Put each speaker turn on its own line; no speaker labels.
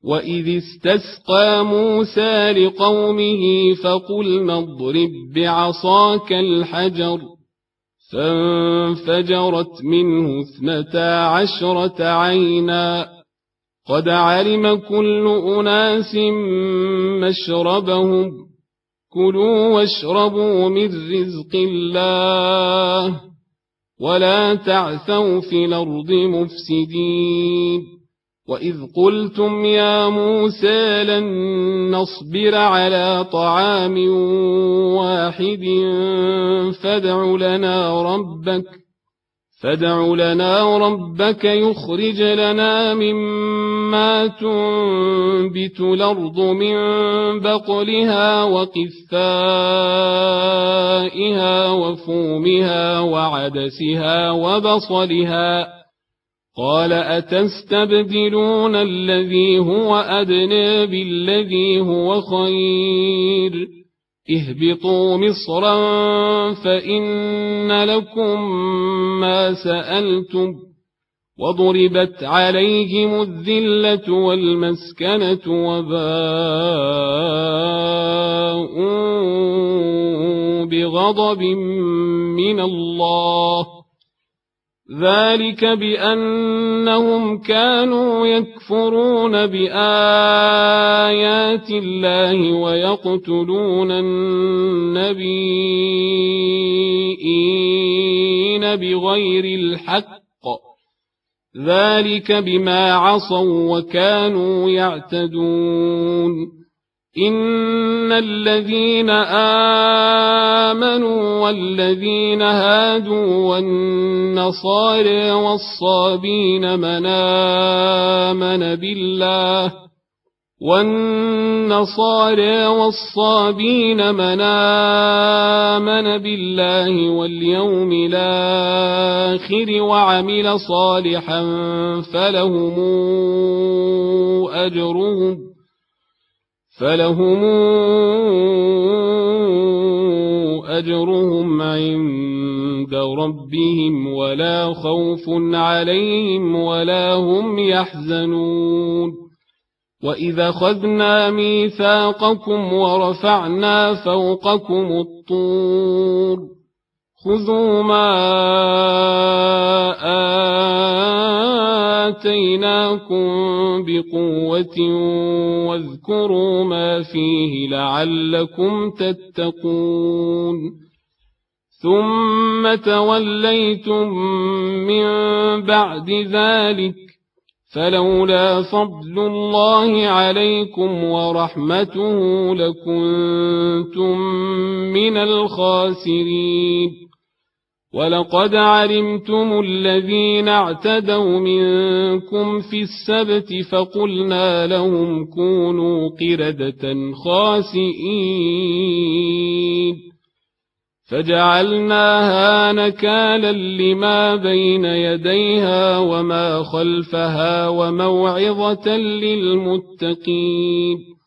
وإذ استسقى موسى لقومه فقلنا اضرب بعصاك الحجر فانفجرت منه 12 عينا قد علم كل أناس مشربهم كلوا واشربوا من رزق الله ولا تعثوا في الأرض مفسدين وإذ قلتم يا موسى لن نصبر على طعام واحد فادع لنا ربك يخرج لنا مما تنبت الأرض من بقلها وقثائها وفومها وعدسها وبصلها قال أتستبدلون الذي هو أدنى بالذي هو خير اهبطوا مصرا فإن لكم ما سألتم وضربت عليهم الذلة والمسكنة وباءوا بغضب من الله ذلك بأنهم كانوا يكفرون بآيات الله ويقتلون النبيين بغير الحق ذلك بما عصوا وكانوا يعتدون إن الذين آمنوا والذين هادوا والنصارى والصابين من آمن بالله واليوم الآخر وعمل صالحا فلهم أجرهم عند ربهم ولا خوف عليهم ولا هم يحزنون وإذا أخذنا ميثاقكم ورفعنا فوقكم الطور خذوا ما آتيناكم بقوة واذكروا ما فيه لعلكم تتقون ثم توليتم من بعد ذلك فلولا فضل الله عليكم ورحمته لكنتم من الخاسرين ولقد علمتم الذين اعتدوا منكم في السبت فقلنا لهم كونوا قردة خاسئين فجعلناها نكالا لما بين يديها وما خلفها وموعظة للمتقين